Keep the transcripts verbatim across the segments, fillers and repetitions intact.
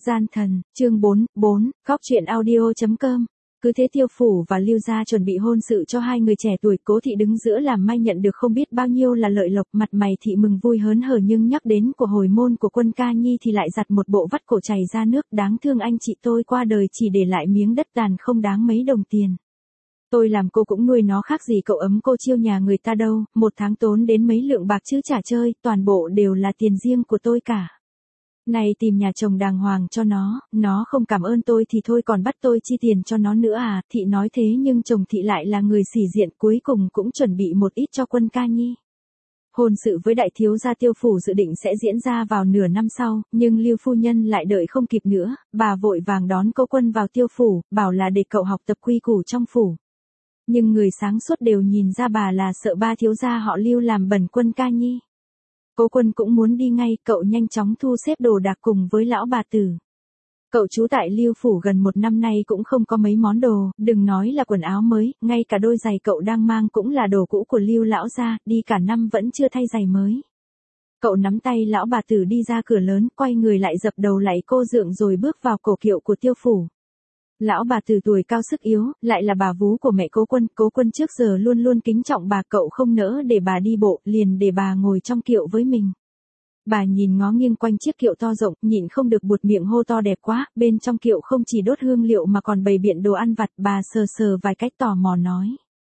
Gian thần, chương bốn, bốn, góc truyện audio.com. Cứ thế Tiêu Phủ và Lưu gia chuẩn bị hôn sự cho hai người trẻ tuổi. Cố thị đứng giữa làm may nhận được không biết bao nhiêu là lợi lộc, mặt mày thị mừng vui hớn hở, nhưng nhắc đến của hồi môn của Quân Ca Nhi thì lại giặt một bộ vắt cổ chảy ra nước. Đáng thương anh chị tôi qua đời chỉ để lại miếng đất đàn không đáng mấy đồng tiền. Tôi làm cô cũng nuôi nó khác gì cậu ấm cô chiêu nhà người ta đâu, một tháng tốn đến mấy lượng bạc chứ chả chơi, toàn bộ đều là tiền riêng của tôi cả. Này tìm nhà chồng đàng hoàng cho nó, nó không cảm ơn tôi thì thôi còn bắt tôi chi tiền cho nó nữa à. Thị nói thế nhưng chồng thị lại là người sĩ diện, cuối cùng cũng chuẩn bị một ít cho Quân Ca Nhi. Hôn sự với đại thiếu gia Tiêu Phủ dự định sẽ diễn ra vào nửa năm sau, nhưng Lưu phu nhân lại đợi không kịp nữa, bà vội vàng đón Cố Quân vào Tiêu Phủ, bảo là để cậu học tập quy củ trong phủ. Nhưng người sáng suốt đều nhìn ra bà là sợ ba thiếu gia họ Lưu làm bẩn Quân Ca Nhi. Cố Quân cũng muốn đi ngay, cậu nhanh chóng thu xếp đồ đạc cùng với lão bà tử. Cậu trú tại Lưu Phủ gần một năm nay cũng không có mấy món đồ, đừng nói là quần áo mới, ngay cả đôi giày cậu đang mang cũng là đồ cũ của Lưu lão gia, đi cả năm vẫn chưa thay giày mới. Cậu nắm tay lão bà tử đi ra cửa lớn, quay người lại dập đầu lạy cô dượng rồi bước vào cổ kiệu của Tiêu Phủ. Lão bà từ tuổi cao sức yếu, lại là bà vú của mẹ Cố Quân, Cố Quân trước giờ luôn luôn kính trọng bà, cậu không nỡ để bà đi bộ, liền để bà ngồi trong kiệu với mình. Bà nhìn ngó nghiêng quanh chiếc kiệu to rộng, nhịn không được buột miệng hô to đẹp quá, bên trong kiệu không chỉ đốt hương liệu mà còn bày biện đồ ăn vặt, bà sờ sờ vài cách tò mò nói.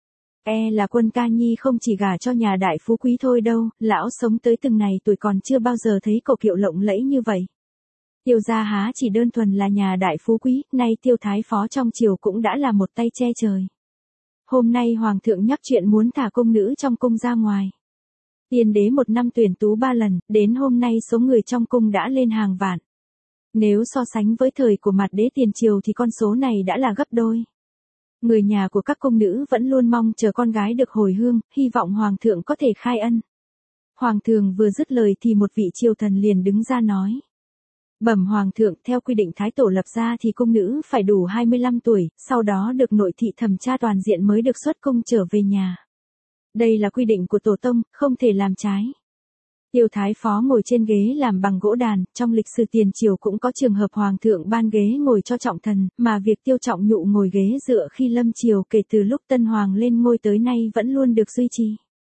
E là Quân Ca Nhi không chỉ gả cho nhà đại phú quý thôi đâu, lão sống tới từng này tuổi còn chưa bao giờ thấy cổ kiệu lộng lẫy như vậy. Tiêu gia há chỉ đơn thuần là nhà đại phú quý, nay Tiêu thái phó trong triều cũng đã là một tay che trời. Hôm nay hoàng thượng nhắc chuyện muốn thả cung nữ trong cung ra ngoài. Tiên đế một năm tuyển tú ba lần, đến hôm nay số người trong cung đã lên hàng vạn. Nếu so sánh với thời của mặt đế tiền triều thì con số này đã là gấp đôi. Người nhà của các cung nữ vẫn luôn mong chờ con gái được hồi hương, hy vọng hoàng thượng có thể khai ân. Hoàng thượng vừa dứt lời thì một vị triều thần liền đứng ra nói. Bẩm hoàng thượng, theo quy định thái tổ lập ra thì cung nữ phải đủ hai mươi lăm tuổi, sau đó được nội thị thẩm tra toàn diện mới được xuất cung trở về nhà. Đây là quy định của tổ tông, không thể làm trái. Tiêu thái phó ngồi trên ghế làm bằng gỗ đàn, trong lịch sử tiền triều cũng có trường hợp hoàng thượng ban ghế ngồi cho trọng thần, mà việc Tiêu Trọng Nhụ ngồi ghế dựa khi lâm triều kể từ lúc tân hoàng lên ngôi tới nay vẫn luôn được duy trì.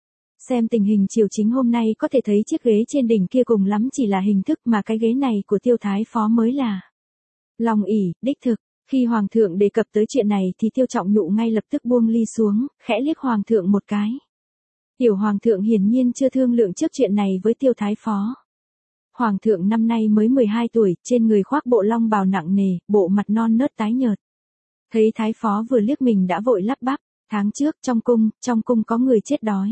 Xem tình hình triều chính hôm nay có thể thấy chiếc ghế trên đỉnh kia cùng lắm chỉ là hình thức, mà cái ghế này của Tiêu thái phó mới là lòng ỷ, đích thực. Khi hoàng thượng đề cập tới chuyện này thì Tiêu Trọng Nhụ ngay lập tức buông ly xuống, khẽ liếc hoàng thượng một cái. Tiểu hoàng thượng hiển nhiên chưa thương lượng trước chuyện này với Tiêu thái phó. Hoàng thượng năm nay mới mười hai tuổi, trên người khoác bộ long bào nặng nề, bộ mặt non nớt tái nhợt. Thấy thái phó vừa liếc mình đã vội lắp bắp, tháng trước trong cung, trong cung có người chết đói.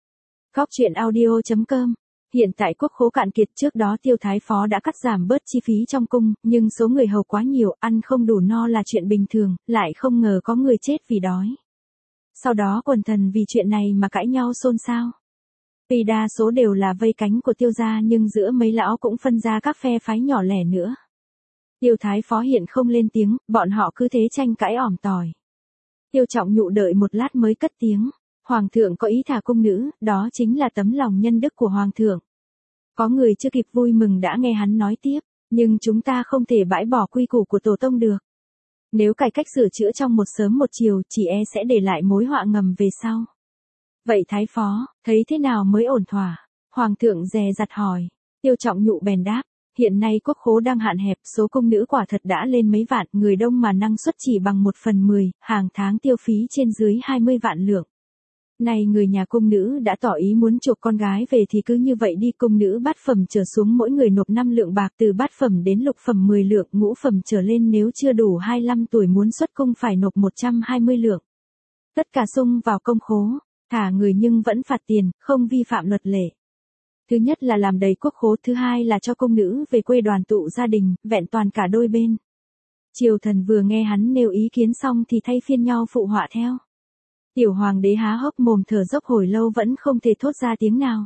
Góc truyện audio.com. Hiện tại quốc khố cạn kiệt, trước đó Tiêu thái phó đã cắt giảm bớt chi phí trong cung, nhưng số người hầu quá nhiều, ăn không đủ no là chuyện bình thường, lại không ngờ có người chết vì đói. Sau đó quần thần vì chuyện này mà cãi nhau xôn xao. Vì đa số đều là vây cánh của Tiêu gia, nhưng giữa mấy lão cũng phân ra các phe phái nhỏ lẻ nữa. Tiêu thái phó hiện không lên tiếng, bọn họ cứ thế tranh cãi ỏm tỏi. Tiêu Trọng Nhụ đợi một lát mới cất tiếng. Hoàng thượng có ý thả cung nữ, đó chính là tấm lòng nhân đức của hoàng thượng. Có người chưa kịp vui mừng đã nghe hắn nói tiếp, nhưng chúng ta không thể bãi bỏ quy củ của tổ tông được. Nếu cải cách sửa chữa trong một sớm một chiều, chỉ e sẽ để lại mối họa ngầm về sau. Vậy thái phó, thấy thế nào mới ổn thỏa? Hoàng thượng dè dặt hỏi. Tiêu Trọng Nhụ bèn đáp, hiện nay quốc khố đang hạn hẹp, số cung nữ quả thật đã lên mấy vạn, người đông mà năng suất chỉ bằng một phần mười, hàng tháng tiêu phí trên dưới hai mươi vạn lượng. Này người nhà cung nữ đã tỏ ý muốn chuộc con gái về thì cứ như vậy đi, cung nữ bát phẩm trở xuống mỗi người nộp năm lượng bạc, từ bát phẩm đến lục phẩm mười lượng, ngũ phẩm trở lên nếu chưa đủ hai mươi lăm tuổi muốn xuất cung phải nộp một trăm hai mươi lượng. Tất cả sung vào công khố, thả người nhưng vẫn phạt tiền, không vi phạm luật lệ. Thứ nhất là làm đầy quốc khố, thứ hai là cho cung nữ về quê đoàn tụ gia đình, vẹn toàn cả đôi bên. Triều thần vừa nghe hắn nêu ý kiến xong thì thay phiên nhau phụ họa theo. Tiểu hoàng đế há hốc mồm thở dốc hồi lâu vẫn không thể thốt ra tiếng nào.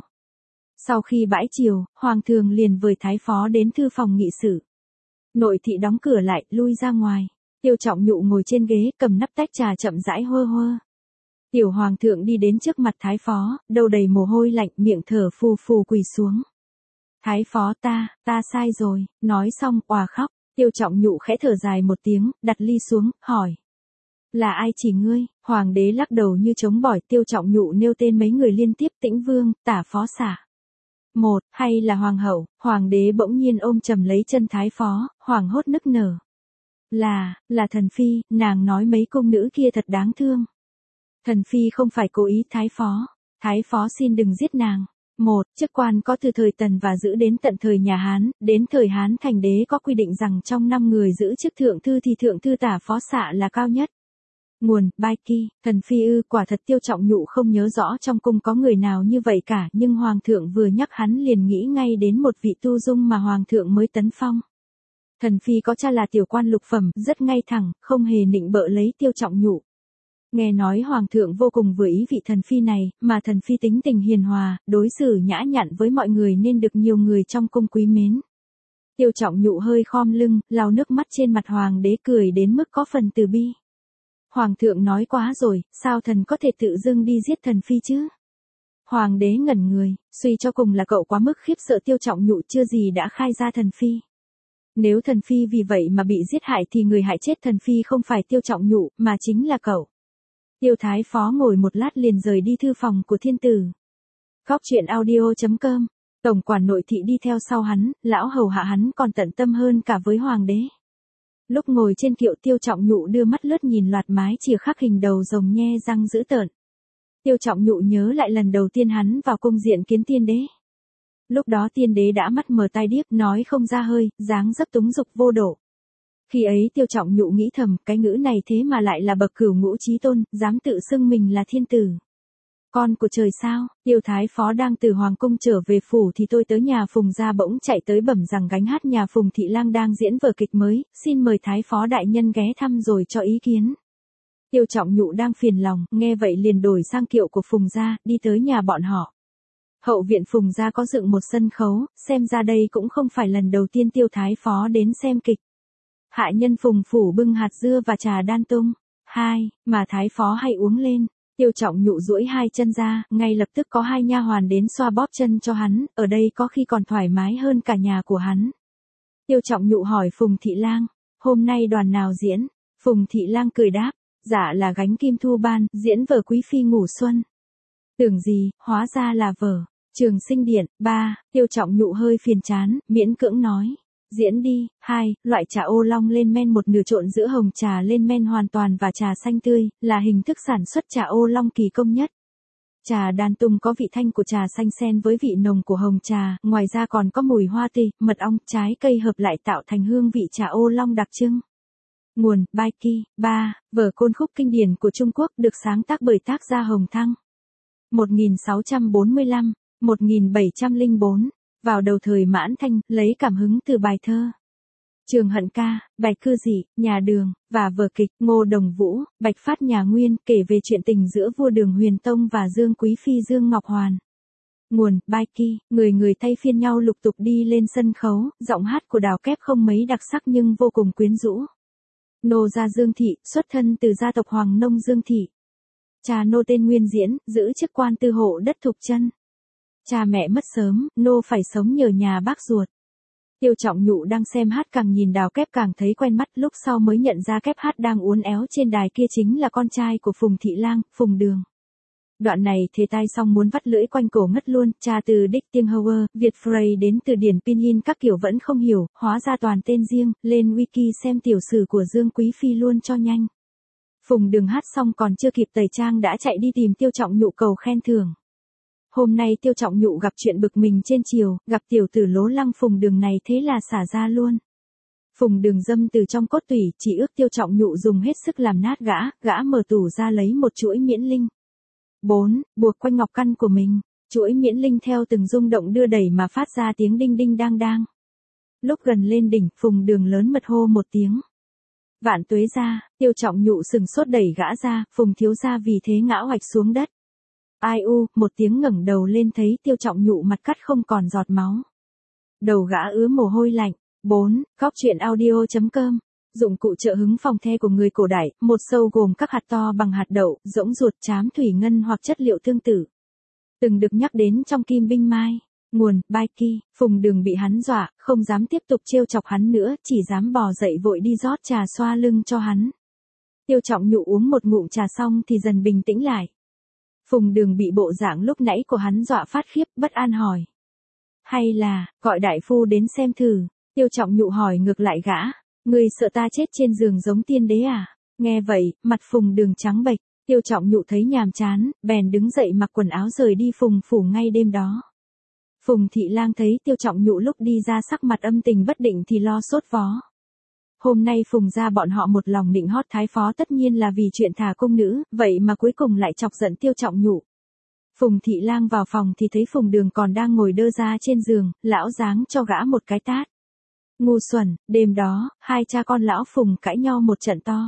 Sau khi bãi triều, hoàng thượng liền với thái phó đến thư phòng nghị sự. Nội thị đóng cửa lại, lui ra ngoài. Tiêu Trọng Nhụ ngồi trên ghế, cầm nắp tách trà chậm rãi hơ hơ. Tiểu hoàng thượng đi đến trước mặt thái phó, đầu đầy mồ hôi lạnh, miệng thở phù phù quỳ xuống. Thái phó ta, ta sai rồi, nói xong òa khóc. Tiêu Trọng Nhụ khẽ thở dài một tiếng, đặt ly xuống, hỏi. Là ai chỉ ngươi? Hoàng đế lắc đầu như chống bỏi. Tiêu Trọng Nhụ nêu tên mấy người liên tiếp: Tĩnh Vương, Tả Phó Xả. Một, hay là Hoàng hậu? Hoàng đế bỗng nhiên ôm chầm lấy chân Thái Phó, hoảng hốt nức nở. Là, là Thần Phi, nàng nói mấy cung nữ kia thật đáng thương. Thần Phi không phải cố ý. Thái Phó. Thái Phó xin đừng giết nàng. Một, chức quan có từ thời Tần và giữ đến tận thời nhà Hán, đến thời Hán Thành đế có quy định rằng trong năm người giữ chức thượng thư thì thượng thư Tả Phó Xạ là cao nhất. Nguồn, Bai Ki, Thần Phi ư? Quả thật Tiêu Trọng Nhụ không nhớ rõ trong cung có người nào như vậy cả, nhưng Hoàng thượng vừa nhắc hắn liền nghĩ ngay đến một vị tu dung mà Hoàng thượng mới tấn phong. Thần Phi có cha là tiểu quan lục phẩm, rất ngay thẳng, không hề nịnh bợ lấy Tiêu Trọng Nhụ. Nghe nói Hoàng thượng vô cùng vừa ý vị Thần Phi này, mà Thần Phi tính tình hiền hòa, đối xử nhã nhặn với mọi người nên được nhiều người trong cung quý mến. Tiêu Trọng Nhụ hơi khom lưng, lau nước mắt trên mặt Hoàng đế, cười đến mức có phần từ bi. Hoàng thượng nói quá rồi, sao thần có thể tự dưng đi giết Thần Phi chứ? Hoàng đế ngẩn người, suy cho cùng là cậu quá mức khiếp sợ. Tiêu Trọng Nhụ chưa gì đã khai ra Thần Phi. Nếu Thần Phi vì vậy mà bị giết hại thì người hại chết Thần Phi không phải Tiêu Trọng Nhụ, mà chính là cậu. Tiêu Thái Phó ngồi một lát liền rời đi thư phòng của thiên tử. Góc truyện audio chấm com. Tổng quản nội thị đi theo sau hắn, lão hầu hạ hắn còn tận tâm hơn cả với hoàng đế. Lúc ngồi trên kiệu, Tiêu Trọng Nhụ đưa mắt lướt nhìn loạt mái chìa khắc hình đầu rồng nhe răng dữ tợn. Tiêu Trọng Nhụ nhớ lại lần đầu tiên hắn vào cung diện kiến tiên đế. Lúc đó tiên đế đã mắt mờ tai điếc, nói không ra hơi, dáng dấp túng dục vô độ. Khi ấy Tiêu Trọng Nhụ nghĩ thầm, cái ngữ này thế mà lại là bậc cửu ngũ chí tôn, dám tự xưng mình là thiên tử. Con của trời sao? Tiêu Thái Phó đang từ hoàng cung trở về phủ thì tôi tới nhà Phùng gia bỗng chạy tới bẩm rằng gánh hát nhà Phùng Thị Lang đang diễn vở kịch mới, xin mời Thái Phó đại nhân ghé thăm rồi cho ý kiến. Tiêu Trọng Nhụ đang phiền lòng, nghe vậy liền đổi sang kiệu của Phùng gia, đi tới nhà bọn họ. Hậu viện Phùng gia có dựng một sân khấu, xem ra đây cũng không phải lần đầu tiên Tiêu Thái Phó đến xem kịch. Hạ nhân Phùng phủ bưng hạt dưa và trà đan tung. Hai, mà Thái Phó hay uống lên. Tiêu Trọng Nhụ duỗi hai chân ra, ngay lập tức có hai nha hoàn đến xoa bóp chân cho hắn, ở đây có khi còn thoải mái hơn cả nhà của hắn. Tiêu Trọng Nhụ hỏi Phùng Thị Lang, hôm nay đoàn nào diễn? Phùng Thị Lang cười đáp, dạ là gánh Kim Thu Ban, diễn vở Quý Phi Ngủ Xuân. Tưởng gì, hóa ra là vở Trường Sinh Điện. Ba, Tiêu Trọng Nhụ hơi phiền chán, miễn cưỡng nói. Diễn đi. Hai, loại trà ô long lên men một nửa trộn giữa hồng trà lên men hoàn toàn và trà xanh tươi, là hình thức sản xuất trà ô long kỳ công nhất. Trà đan tung có vị thanh của trà xanh xen với vị nồng của hồng trà, ngoài ra còn có mùi hoa tây, mật ong, trái cây hợp lại tạo thành hương vị trà ô long đặc trưng. Nguồn, Bai Ki. Ba, vở Côn Khúc kinh điển của Trung Quốc được sáng tác bởi tác gia Hồng Thăng. một nghìn sáu trăm bốn mươi lăm đến một nghìn bảy trăm lẻ bốn. Vào đầu thời Mãn Thanh, lấy cảm hứng từ bài thơ Trường Hận Ca, Bạch Cư Dị, Nhà Đường, và vở kịch Ngô Đồng Vũ, Bạch Phát Nhà Nguyên, kể về chuyện tình giữa vua Đường Huyền Tông và Dương Quý Phi Dương Ngọc Hoàn. Nguồn, Bai Ki. Người người thay phiên nhau lục tục đi lên sân khấu, giọng hát của Đào Kép không mấy đặc sắc nhưng vô cùng quyến rũ. Nô gia Dương Thị, xuất thân từ gia tộc Hoàng Nông Dương Thị. Cha nô tên Nguyên Diễn, giữ chức quan tư hộ đất Thục Chân. Cha mẹ mất sớm, nô phải sống nhờ nhà bác ruột. Tiêu Trọng Nhụ đang xem hát càng nhìn Đào Kép càng thấy quen mắt, lúc sau mới nhận ra Kép hát đang uốn éo trên đài kia chính là con trai của Phùng Thị Lang, Phùng Đường. Đoạn này thề tai xong muốn vắt lưỡi quanh cổ ngất luôn, cha từ Đích Tiên Hauer, Việt Frey đến từ điển Pinyin các kiểu vẫn không hiểu, hóa ra toàn tên riêng, lên wiki xem tiểu sử của Dương Quý Phi luôn cho nhanh. Phùng Đường hát xong còn chưa kịp tẩy trang đã chạy đi tìm Tiêu Trọng Nhụ cầu khen thưởng. Hôm nay Tiêu Trọng Nhụ gặp chuyện bực mình trên triều, gặp tiểu tử lố lăng Phùng Đường này thế là xả ra luôn. Phùng Đường dâm từ trong cốt tủy, chỉ ước Tiêu Trọng Nhụ dùng hết sức làm nát gã, gã mở tủ ra lấy một chuỗi miễn linh. Bốn, buộc quanh ngọc căn của mình, chuỗi miễn linh theo từng rung động đưa đẩy mà phát ra tiếng đinh đinh đang đang. Lúc gần lên đỉnh, Phùng Đường lớn mật hô một tiếng. Vạn tuế ra, Tiêu Trọng Nhụ sừng sốt đẩy gã ra, Phùng thiếu gia vì thế ngã hoạch xuống đất. Ai u, một tiếng ngẩng đầu lên thấy Tiêu Trọng Nhụ mặt cắt không còn giọt máu. Đầu gã ứa mồ hôi lạnh. Bốn, góc truyện audio chấm com. Dụng cụ trợ hứng phòng the của người cổ đại, một sâu gồm các hạt to bằng hạt đậu, rỗng ruột, trám thủy ngân hoặc chất liệu tương tự. Từng được nhắc đến trong Kim Binh Mai. Nguồn, Baiki, Phùng Đường bị hắn dọa, không dám tiếp tục trêu chọc hắn nữa, chỉ dám bò dậy vội đi rót trà xoa lưng cho hắn. Tiêu Trọng Nhụ uống một ngụm trà xong thì dần bình tĩnh lại. Phùng Đường bị bộ dạng lúc nãy của hắn dọa phát khiếp, bất an hỏi. Hay là, gọi đại phu đến xem thử. Tiêu Trọng Nhụ hỏi ngược lại gã. Ngươi sợ ta chết trên giường giống tiên đế à? Nghe vậy, mặt Phùng Đường trắng bệch. Tiêu Trọng Nhụ thấy nhàm chán, bèn đứng dậy mặc quần áo rời đi Phùng phủ ngay đêm đó. Phùng Thị Lang thấy Tiêu Trọng Nhụ lúc đi ra sắc mặt âm tình bất định thì lo sốt vó. Hôm nay Phùng gia bọn họ một lòng nịnh hót thái phó tất nhiên là vì chuyện thả cung nữ, vậy mà cuối cùng lại chọc giận Tiêu Trọng Nhụ. Phùng Thị Lang vào phòng thì thấy Phùng Đường còn đang ngồi đơ ra trên giường, lão giáng cho gã một cái tát. Ngu xuẩn, đêm đó, hai cha con lão Phùng cãi nhau một trận to.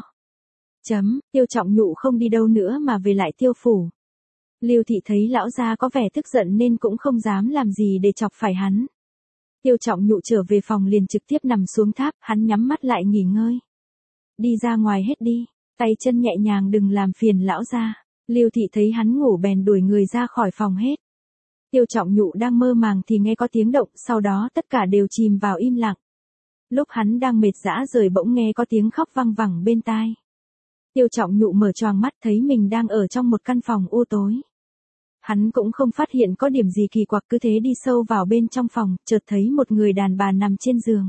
Chấm, Tiêu Trọng Nhụ không đi đâu nữa mà về lại Tiêu phủ. Lưu Thị thấy lão gia có vẻ tức giận nên cũng không dám làm gì để chọc phải hắn. Tiêu Trọng Nhụ trở về phòng liền trực tiếp nằm xuống tháp, hắn nhắm mắt lại nghỉ ngơi. Đi ra ngoài hết đi, tay chân nhẹ nhàng đừng làm phiền lão gia. Lưu Thị thấy hắn ngủ bèn đuổi người ra khỏi phòng hết. Tiêu Trọng Nhụ đang mơ màng thì nghe có tiếng động, sau đó tất cả đều chìm vào im lặng. Lúc hắn đang mệt dã rời bỗng nghe có tiếng khóc văng vẳng bên tai. Tiêu Trọng Nhụ mở choàng mắt thấy mình đang ở trong một căn phòng u tối. Hắn cũng không phát hiện có điểm gì kỳ quặc, cứ thế đi sâu vào bên trong phòng, chợt thấy một người đàn bà nằm trên giường.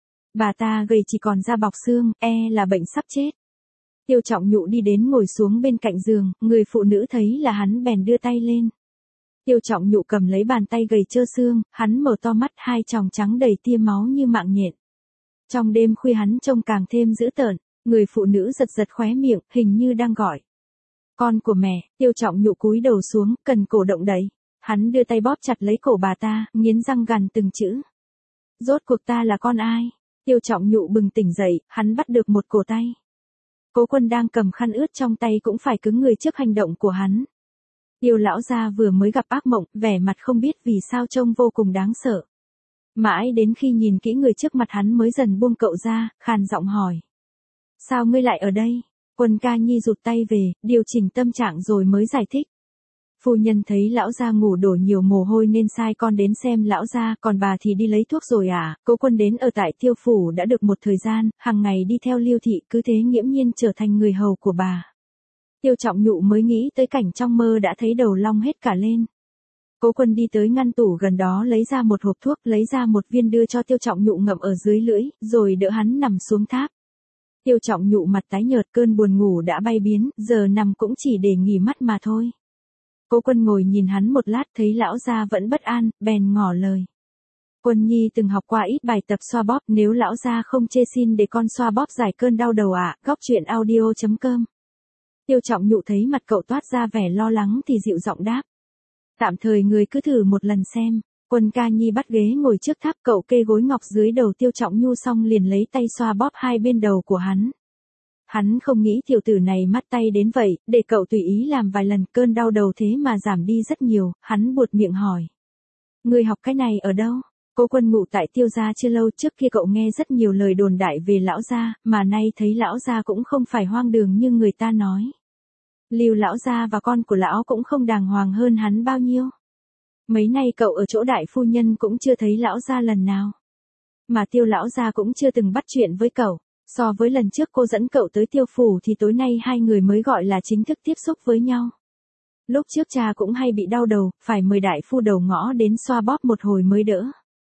Bà ta gầy chỉ còn da bọc xương, e là bệnh sắp chết. Tiêu Trọng Nhụ đi đến ngồi xuống bên cạnh giường, người phụ nữ thấy là hắn bèn đưa tay lên. Tiêu Trọng Nhụ cầm lấy bàn tay gầy trơ xương, hắn mở to mắt, hai tròng trắng đầy tia máu như mạng nhện. Trong đêm khuya hắn trông càng thêm dữ tợn, người phụ nữ giật giật khóe miệng, hình như đang gọi. Con của mẹ. Tiêu Trọng Nhụ cúi đầu xuống, cần cổ động đẩy. Hắn đưa tay bóp chặt lấy cổ bà ta, nghiến răng gằn từng chữ. Rốt cuộc ta là con ai? Tiêu Trọng Nhụ bừng tỉnh dậy, hắn bắt được một cổ tay. Cố Quân đang cầm khăn ướt trong tay cũng phải cứng người trước hành động của hắn. Tiêu lão gia vừa mới gặp ác mộng, vẻ mặt không biết vì sao trông vô cùng đáng sợ. Mãi đến khi nhìn kỹ người trước mặt hắn mới dần buông cậu ra, khàn giọng hỏi. Sao ngươi lại ở đây? Quân Ca Nhi rụt tay về, điều chỉnh tâm trạng rồi mới giải thích. Phu nhân thấy lão gia ngủ đổ nhiều mồ hôi nên sai con đến xem lão gia, còn bà thì đi lấy thuốc rồi à? Cố Quân đến ở tại Tiêu phủ đã được một thời gian, hàng ngày đi theo Lưu Thị, cứ thế nghiễm nhiên trở thành người hầu của bà. Tiêu Trọng Nhụ mới nghĩ tới cảnh trong mơ đã thấy đầu long hết cả lên. Cố Quân đi tới ngăn tủ gần đó lấy ra một hộp thuốc, lấy ra một viên đưa cho Tiêu Trọng Nhụ ngậm ở dưới lưỡi, rồi đỡ hắn nằm xuống tháp. Tiêu Trọng Nhụ mặt tái nhợt, cơn buồn ngủ đã bay biến, giờ nằm cũng chỉ để nghỉ mắt mà thôi. Cố Quân ngồi nhìn hắn một lát thấy lão gia vẫn bất an, bèn ngỏ lời. Quân Nhi từng học qua ít bài tập xoa bóp, nếu lão gia không chê xin để con xoa bóp giải cơn đau đầu ạ. À? Góc truyện audio chấm com. Tiêu Trọng Nhụ thấy mặt cậu toát ra vẻ lo lắng thì dịu giọng đáp. Tạm thời người cứ thử một lần xem. Quân Ca Nhi bắt ghế ngồi trước tháp, cậu kê gối ngọc dưới đầu Tiêu Trọng Nhu xong liền lấy tay xoa bóp hai bên đầu của hắn. Hắn không nghĩ tiểu tử này mắt tay đến vậy, để cậu tùy ý làm vài lần, cơn đau đầu thế mà giảm đi rất nhiều, hắn buột miệng hỏi. Người học cái này ở đâu? Cố Quân ngụ tại Tiêu gia chưa lâu, trước kia cậu nghe rất nhiều lời đồn đại về lão gia, mà nay thấy lão gia cũng không phải hoang đường như người ta nói. Lưu lão gia và con của lão cũng không đàng hoàng hơn hắn bao nhiêu. Mấy nay cậu ở chỗ đại phu nhân cũng chưa thấy lão gia lần nào. Mà Tiêu lão gia cũng chưa từng bắt chuyện với cậu. So với lần trước cô dẫn cậu tới Tiêu phủ thì tối nay hai người mới gọi là chính thức tiếp xúc với nhau. Lúc trước cha cũng hay bị đau đầu, phải mời đại phu đầu ngõ đến xoa bóp một hồi mới đỡ.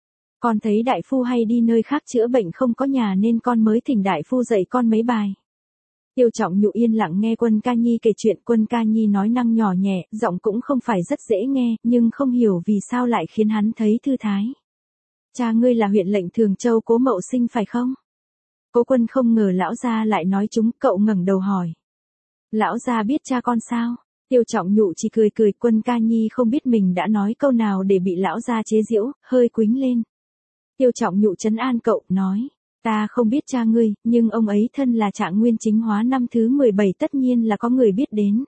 Con thấy đại phu hay đi nơi khác chữa bệnh không có nhà nên con mới thỉnh đại phu dạy con mấy bài. Tiêu Trọng Nhụ yên lặng nghe Quân Ca Nhi kể chuyện. Quân Ca Nhi nói năng nhỏ nhẹ, giọng cũng không phải rất dễ nghe, nhưng không hiểu vì sao lại khiến hắn thấy thư thái. Cha ngươi là huyện lệnh Thường Châu Cố Mậu Sinh phải không? Cố Quân không ngờ lão gia lại nói chúng, cậu ngẩng đầu hỏi. Lão gia biết cha con sao? Tiêu Trọng Nhụ chỉ cười cười. Quân Ca Nhi không biết mình đã nói câu nào để bị lão gia chế giễu, hơi quĩnh lên. Tiêu Trọng Nhụ trấn an cậu, nói. Ta không biết cha ngươi, nhưng ông ấy thân là Trạng Nguyên Chính Hóa năm thứ mười bảy tất nhiên là có người biết đến.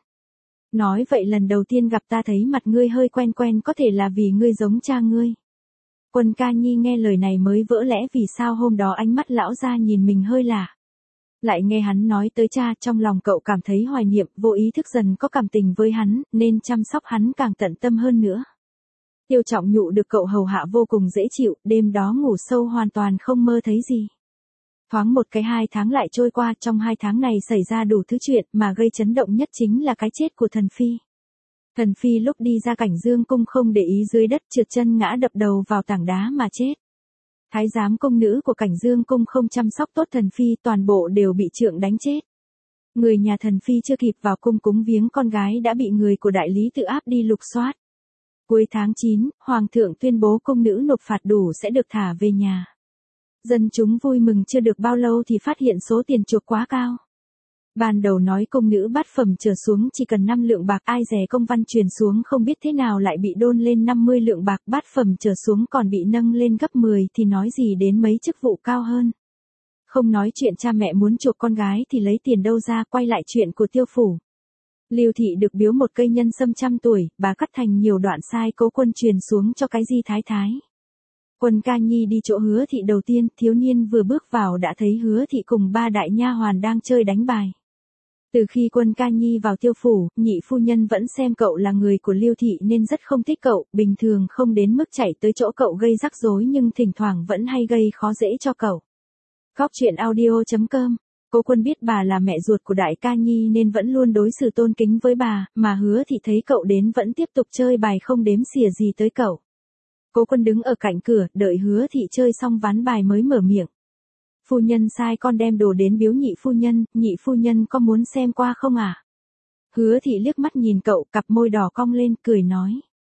Nói vậy lần đầu tiên gặp ta thấy mặt ngươi hơi quen quen, có thể là vì ngươi giống cha ngươi. Quân Ca Nhi nghe lời này mới vỡ lẽ vì sao hôm đó ánh mắt lão gia nhìn mình hơi lạ. Lại nghe hắn nói tới cha, trong lòng cậu cảm thấy hoài niệm, vô ý thức dần có cảm tình với hắn, nên chăm sóc hắn càng tận tâm hơn nữa. Tiêu Trọng Nhụ được cậu hầu hạ vô cùng dễ chịu, đêm đó ngủ sâu hoàn toàn không mơ thấy gì. Thoáng một cái hai tháng lại trôi qua, trong hai tháng này xảy ra đủ thứ chuyện mà gây chấn động nhất chính là cái chết của Thần Phi. Thần Phi lúc đi ra Cảnh Dương cung không để ý dưới đất trượt chân ngã đập đầu vào tảng đá mà chết. Thái giám cung nữ của Cảnh Dương cung không chăm sóc tốt Thần Phi, toàn bộ đều bị trượng đánh chết. Người nhà Thần Phi chưa kịp vào cung cúng viếng con gái đã bị người của đại lý tự áp đi lục soát. Cuối tháng chín, Hoàng thượng tuyên bố cung nữ nộp phạt đủ sẽ được thả về nhà. Dân chúng vui mừng chưa được bao lâu thì phát hiện số tiền chuộc quá cao. Ban đầu nói cung nữ bát phẩm trở xuống chỉ cần năm lượng bạc, ai dè công văn truyền xuống không biết thế nào lại bị đôn lên năm mươi lượng bạc, bát phẩm trở xuống còn bị nâng lên gấp mười thì nói gì đến mấy chức vụ cao hơn. Không nói chuyện cha mẹ muốn chuộc con gái thì lấy tiền đâu ra, quay lại chuyện của Tiêu phủ. Lưu thị được biếu một cây nhân sâm trăm tuổi, bà cắt thành nhiều đoạn sai Cố Quân truyền xuống cho cái Di Thái Thái. Quân Ca Nhi đi chỗ Hứa thị đầu tiên, thiếu niên vừa bước vào đã thấy Hứa thị cùng ba đại nha hoàn đang chơi đánh bài. Từ khi Quân Ca Nhi vào Tiêu phủ, nhị phu nhân vẫn xem cậu là người của Lưu thị nên rất không thích cậu, bình thường không đến mức chạy tới chỗ cậu gây rắc rối nhưng thỉnh thoảng vẫn hay gây khó dễ cho cậu. Cóc truyện audio chấm com. Cố Quân biết bà là mẹ ruột của đại ca Nhi nên vẫn luôn đối xử tôn kính với bà, mà Hứa thị thấy cậu đến vẫn tiếp tục chơi bài không đếm xỉa gì tới cậu. Cố Quân đứng ở cạnh cửa, đợi Hứa thị chơi xong ván bài mới mở miệng. Phu nhân sai con đem đồ đến biếu nhị phu nhân, nhị phu nhân có muốn xem qua không à? Hứa thị liếc mắt nhìn cậu, cặp môi đỏ cong lên, cười nói.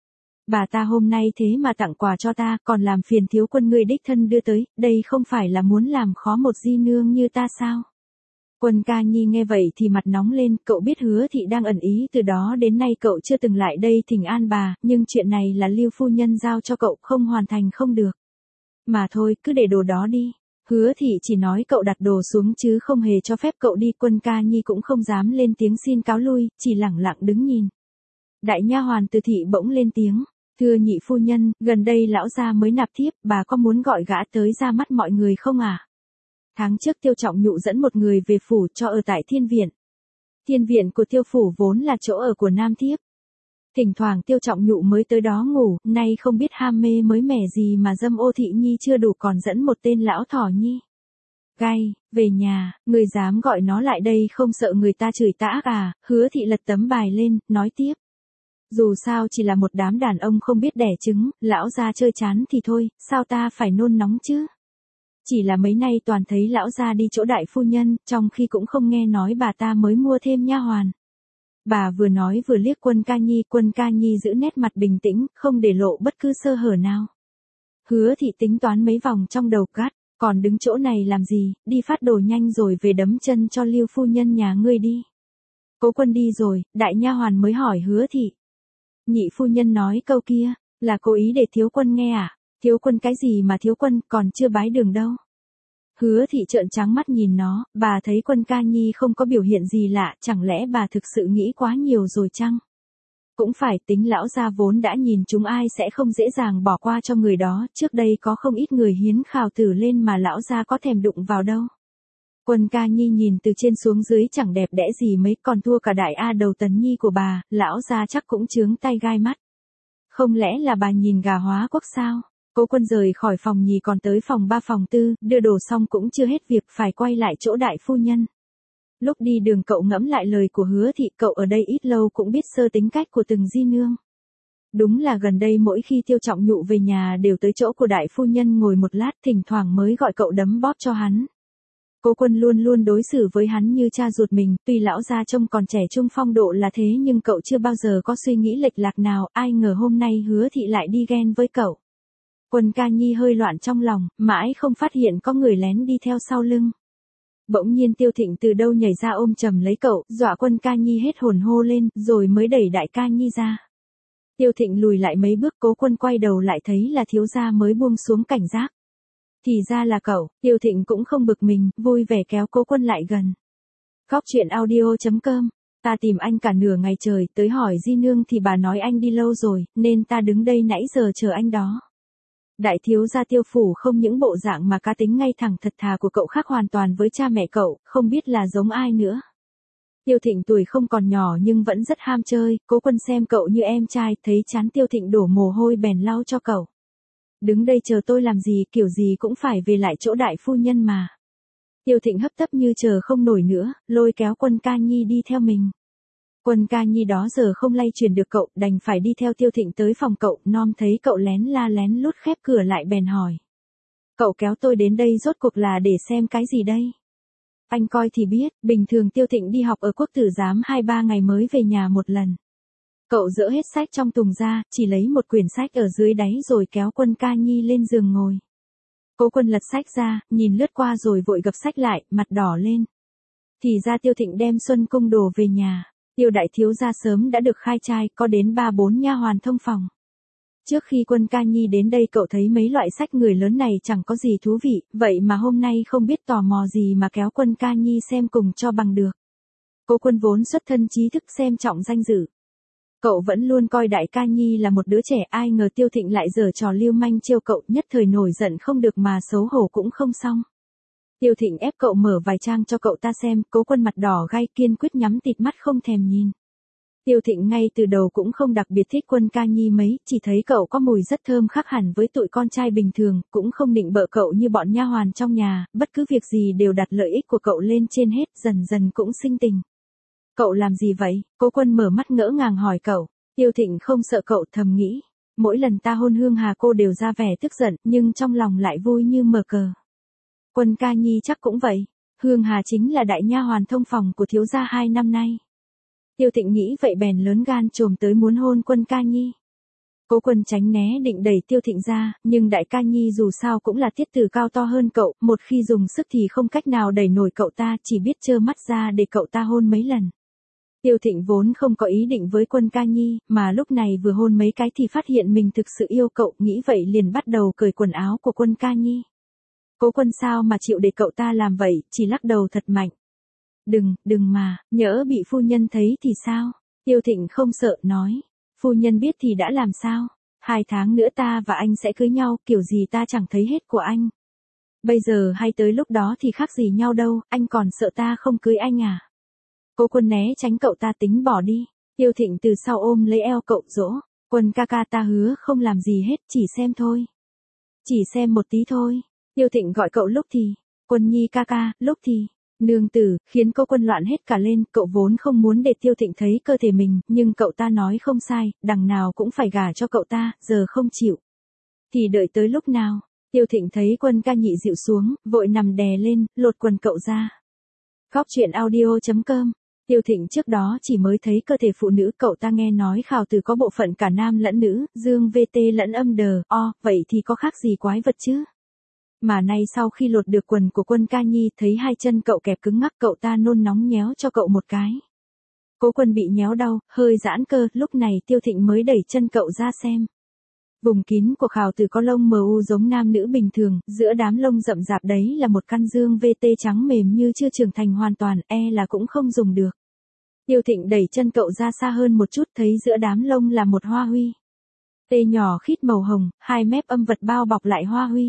Bà ta hôm nay thế mà tặng quà cho ta, còn làm phiền thiếu quân ngươi đích thân đưa tới, đây không phải là muốn làm khó một di nương như ta sao? Quân Ca Nhi nghe vậy thì mặt nóng lên, cậu biết Hứa thị đang ẩn ý từ đó đến nay cậu chưa từng lại đây thỉnh an bà, nhưng chuyện này là Lưu phu nhân giao cho cậu, không hoàn thành không được. Mà thôi, cứ để đồ đó đi. Hứa thị chỉ nói cậu đặt đồ xuống chứ không hề cho phép cậu đi. Quân Ca Nhi cũng không dám lên tiếng xin cáo lui, chỉ lẳng lặng đứng nhìn. Đại nha hoàn Từ thị bỗng lên tiếng, thưa nhị phu nhân, gần đây lão gia mới nạp thiếp, bà có muốn gọi gã tới ra mắt mọi người không à? Tháng trước Tiêu Trọng Nhụ dẫn một người về phủ cho ở tại Thiên Viện. Thiên Viện của Tiêu phủ vốn là chỗ ở của nam thiếp. Thỉnh thoảng Tiêu Trọng Nhụ mới tới đó ngủ, nay không biết ham mê mới mẻ gì mà dâm ô thị nhi chưa đủ còn dẫn một tên lão thỏ nhi. Gai, về nhà, người dám gọi nó lại đây không sợ người ta chửi ta ác à? Hứa thị lật tấm bài lên, nói tiếp. Dù sao chỉ là một đám đàn ông không biết đẻ trứng, lão gia chơi chán thì thôi, sao ta phải nôn nóng chứ? Chỉ là mấy nay toàn thấy lão gia đi chỗ đại phu nhân, trong khi cũng không nghe nói bà ta mới mua thêm nha hoàn. Bà vừa nói vừa liếc Quân Ca Nhi, Quân Ca Nhi giữ nét mặt bình tĩnh, không để lộ bất cứ sơ hở nào. Hứa thị tính toán mấy vòng trong đầu gắt, còn đứng chỗ này làm gì, đi phát đồ nhanh rồi về đấm chân cho Lưu phu nhân nhà ngươi đi. Cố Quân đi rồi, đại nha hoàn mới hỏi Hứa thị. Nhị phu nhân nói câu kia, là cố ý để thiếu quân nghe à? Thiếu quân cái gì mà thiếu quân, còn chưa bái đường đâu. Hứa thị trợn trắng mắt nhìn nó, bà thấy Quân Ca Nhi không có biểu hiện gì lạ, chẳng lẽ bà thực sự nghĩ quá nhiều rồi chăng? Cũng phải, tính lão gia vốn đã nhìn chúng ai sẽ không dễ dàng bỏ qua cho người đó, trước đây có không ít người hiến khảo tử lên mà lão gia có thèm đụng vào đâu. Quân Ca Nhi nhìn từ trên xuống dưới chẳng đẹp đẽ gì mấy, còn thua cả đại A đầu Tấn Nhi của bà, lão gia chắc cũng chướng tay gai mắt. Không lẽ là bà nhìn gà hóa quốc sao? Cố Quân rời khỏi phòng nhì còn tới phòng ba phòng tư, đưa đồ xong cũng chưa hết việc phải quay lại chỗ đại phu nhân. Lúc đi đường cậu ngẫm lại lời của Hứa thị, cậu ở đây ít lâu cũng biết sơ tính cách của từng di nương. Đúng là gần đây mỗi khi Tiêu Trọng Nhụ về nhà đều tới chỗ của đại phu nhân ngồi một lát, thỉnh thoảng mới gọi cậu đấm bóp cho hắn. Cố Quân luôn luôn đối xử với hắn như cha ruột mình, tuy lão gia trông còn trẻ trung phong độ là thế nhưng cậu chưa bao giờ có suy nghĩ lệch lạc nào, ai ngờ hôm nay Hứa thị lại đi ghen với cậu. Quân Ca Nhi hơi loạn trong lòng, mãi không phát hiện có người lén đi theo sau lưng. Bỗng nhiên Tiêu Thịnh từ đâu nhảy ra ôm chầm lấy cậu, dọa Quân Ca Nhi hết hồn hô lên, rồi mới đẩy đại ca Nhi ra. Tiêu Thịnh lùi lại mấy bước, Cố Quân quay đầu lại thấy là thiếu gia mới buông xuống cảnh giác. Thì ra là cậu, Tiêu Thịnh cũng không bực mình, vui vẻ kéo Cố Quân lại gần. Cóc truyện audio chấm com, ta tìm anh cả nửa ngày trời, tới hỏi di nương thì bà nói anh đi lâu rồi, nên ta đứng đây nãy giờ chờ anh đó. Đại thiếu gia Tiêu phủ không những bộ dạng mà cá tính ngay thẳng thật thà của cậu khác hoàn toàn với cha mẹ cậu, không biết là giống ai nữa. Tiêu Thịnh tuổi không còn nhỏ nhưng vẫn rất ham chơi, Cố Quân xem cậu như em trai, thấy chán Tiêu Thịnh đổ mồ hôi bèn lau cho cậu. Đứng đây chờ tôi làm gì, kiểu gì cũng phải về lại chỗ đại phu nhân mà. Tiêu Thịnh hấp tấp như chờ không nổi nữa, lôi kéo Quân Ca Nhi đi theo mình. Quân Ca Nhi đó giờ không lay chuyển được cậu, đành phải đi theo Tiêu Thịnh tới phòng cậu, Nom thấy cậu lén la lén lút khép cửa lại bèn hỏi. Cậu kéo tôi đến đây rốt cuộc là để xem cái gì đây? Anh coi thì biết, bình thường Tiêu Thịnh đi học ở Quốc Tử Giám hai ba ngày mới về nhà một lần. Cậu dỡ hết sách trong thùng ra, chỉ lấy một quyển sách ở dưới đáy rồi kéo Quân Ca Nhi lên giường ngồi. Cố Quân lật sách ra, nhìn lướt qua rồi vội gập sách lại, mặt đỏ lên. Thì ra Tiêu Thịnh đem Xuân Cung đồ về nhà. Tiêu đại thiếu gia sớm đã được khai trai, có đến ba bốn nha hoàn thông phòng. Trước khi Quân Ca Nhi đến đây cậu thấy mấy loại sách người lớn này chẳng có gì thú vị, vậy mà hôm nay không biết tò mò gì mà kéo Quân Ca Nhi xem cùng cho bằng được. Cố Quân vốn xuất thân trí thức xem trọng danh dự. Cậu vẫn luôn coi Đại Ca Nhi là một đứa trẻ, ai ngờ Tiêu Thịnh lại giở trò lưu manh trêu cậu, nhất thời nổi giận không được mà xấu hổ cũng không xong. Tiêu Thịnh ép cậu mở vài trang cho cậu ta xem, Cố Quân mặt đỏ gai kiên quyết nhắm tịt mắt không thèm nhìn. Tiêu Thịnh ngay từ đầu cũng không đặc biệt thích Quân Ca Nhi mấy, chỉ thấy cậu có mùi rất thơm khác hẳn với tụi con trai bình thường, cũng không định bợ cậu như bọn nha hoàn trong nhà, bất cứ việc gì đều đặt lợi ích của cậu lên trên hết, dần dần cũng sinh tình. Cậu làm gì vậy? Cố Quân mở mắt ngỡ ngàng hỏi cậu. Tiêu Thịnh không sợ cậu, thầm nghĩ. Mỗi lần ta hôn Hương Hà cô đều ra vẻ tức giận, nhưng trong lòng lại vui như mở cờ. Quân Ca Nhi chắc cũng vậy. Hương Hà chính là đại nha hoàn thông phòng của thiếu gia hai năm nay. Tiêu Thịnh nghĩ vậy bèn lớn gan trồm tới muốn hôn Quân Ca Nhi. Cố Quân tránh né định đẩy Tiêu Thịnh ra, nhưng Đại Ca Nhi dù sao cũng là tiết tử cao to hơn cậu, một khi dùng sức thì không cách nào đẩy nổi cậu ta, chỉ biết trơ mắt ra để cậu ta hôn mấy lần. Tiêu Thịnh vốn không có ý định với Quân Ca Nhi, mà lúc này vừa hôn mấy cái thì phát hiện mình thực sự yêu cậu, nghĩ vậy liền bắt đầu cởi quần áo của Quân Ca Nhi. Cố Quân sao mà chịu để cậu ta làm vậy, chỉ lắc đầu thật mạnh. Đừng, đừng mà, nhỡ bị phu nhân thấy thì sao? Tiêu Thịnh không sợ, nói. Phu nhân biết thì đã làm sao? Hai tháng nữa ta và anh sẽ cưới nhau, kiểu gì ta chẳng thấy hết của anh. Bây giờ hay tới lúc đó thì khác gì nhau đâu, anh còn sợ ta không cưới anh à? Cố Quân né tránh cậu ta tính bỏ đi. Tiêu Thịnh từ sau ôm lấy eo cậu dỗ. Quân ca ca ta hứa không làm gì hết, chỉ xem thôi. Chỉ xem một tí thôi. Tiêu Thịnh gọi cậu lúc thì. Quân Nhi ca ca, lúc thì. Nương tử, khiến Cố Quân loạn hết cả lên, cậu vốn không muốn để Tiêu Thịnh thấy cơ thể mình, nhưng cậu ta nói không sai, đằng nào cũng phải gả cho cậu ta, giờ không chịu. Thì đợi tới lúc nào? Tiêu Thịnh thấy Quân Ca Nhị dịu xuống, vội nằm đè lên, lột quần cậu ra. Khóc chuyện audio chấm com. Tiêu Thịnh trước đó chỉ mới thấy cơ thể phụ nữ, cậu ta nghe nói khảo từ có bộ phận cả nam lẫn nữ, dương vê tê lẫn âm đờ, o, vậy thì có khác gì quái vật chứ? Mà nay sau khi lột được quần của Quân Ca Nhi, thấy hai chân cậu kẹp cứng ngắc, cậu ta nôn nóng nhéo cho cậu một cái. Cố Quân bị nhéo đau, hơi giãn cơ, lúc này Tiêu Thịnh mới đẩy chân cậu ra xem. Vùng kín của khảo từ có lông mờ u giống nam nữ bình thường, giữa đám lông rậm rạp đấy là một căn dương vê tê trắng mềm như chưa trưởng thành hoàn toàn, e là cũng không dùng được. Tiêu Thịnh đẩy chân cậu ra xa hơn một chút, thấy giữa đám lông là một hoa huy. Tê nhỏ khít màu hồng, hai mép âm vật bao bọc lại hoa huy.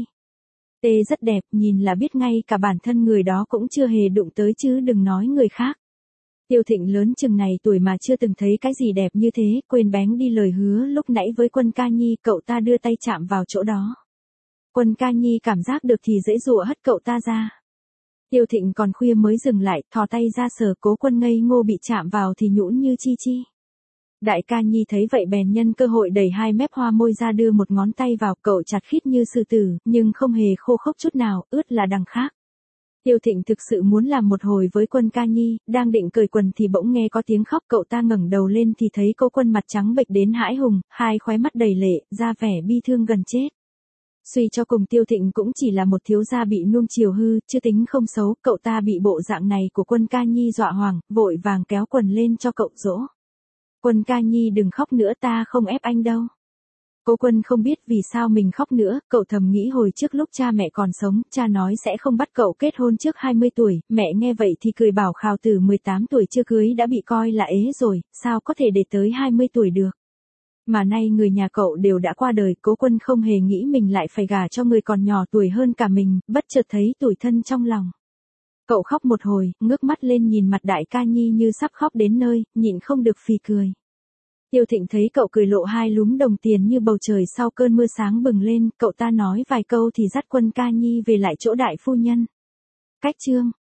Tê rất đẹp, nhìn là biết ngay cả bản thân người đó cũng chưa hề đụng tới chứ đừng nói người khác. Tiêu Thịnh lớn chừng này tuổi mà chưa từng thấy cái gì đẹp như thế, quên bén đi lời hứa lúc nãy với Quân Ca Nhi, cậu ta đưa tay chạm vào chỗ đó. Quân Ca Nhi cảm giác được thì dễ dụa hất cậu ta ra. Tiêu Thịnh còn khuya mới dừng lại, thò tay ra sờ, Cố Quân ngây ngô bị chạm vào thì nhũn như chi chi. Đại Ca Nhi thấy vậy bèn nhân cơ hội đẩy hai mép hoa môi ra, đưa một ngón tay vào, cậu chặt khít như sư tử, nhưng không hề khô khốc chút nào, ướt là đằng khác. Tiêu Thịnh thực sự muốn làm một hồi với Quân Ca Nhi, đang định cởi quần thì bỗng nghe có tiếng khóc, cậu ta ngẩng đầu lên thì thấy Cố Quân mặt trắng bệch đến hãi hùng, hai khóe mắt đầy lệ, ra vẻ bi thương gần chết. Suy cho cùng Tiêu Thịnh cũng chỉ là một thiếu gia bị nuông chiều hư, chưa tính không xấu, cậu ta bị bộ dạng này của Quân Ca Nhi dọa hoảng, vội vàng kéo quần lên cho cậu dỗ. Quân Ca Nhi đừng khóc nữa, ta không ép anh đâu. Cố Quân không biết vì sao mình khóc nữa, cậu thầm nghĩ hồi trước lúc cha mẹ còn sống, cha nói sẽ không bắt cậu kết hôn trước hai mươi tuổi, mẹ nghe vậy thì cười bảo khảo từ mười tám tuổi chưa cưới đã bị coi là ế rồi, sao có thể để tới hai mươi tuổi được. Mà nay người nhà cậu đều đã qua đời, Cố Quân không hề nghĩ mình lại phải gả cho người còn nhỏ tuổi hơn cả mình, bất chợt thấy tủi thân trong lòng. Cậu khóc một hồi, ngước mắt lên nhìn mặt đại ca nhi như sắp khóc đến nơi, nhịn không được phì cười. Tiêu Thịnh thấy cậu cười lộ hai lúm đồng tiền như bầu trời sau cơn mưa sáng bừng lên, cậu ta nói vài câu thì dắt Quân ca nhi về lại chỗ đại phu nhân. Cách chương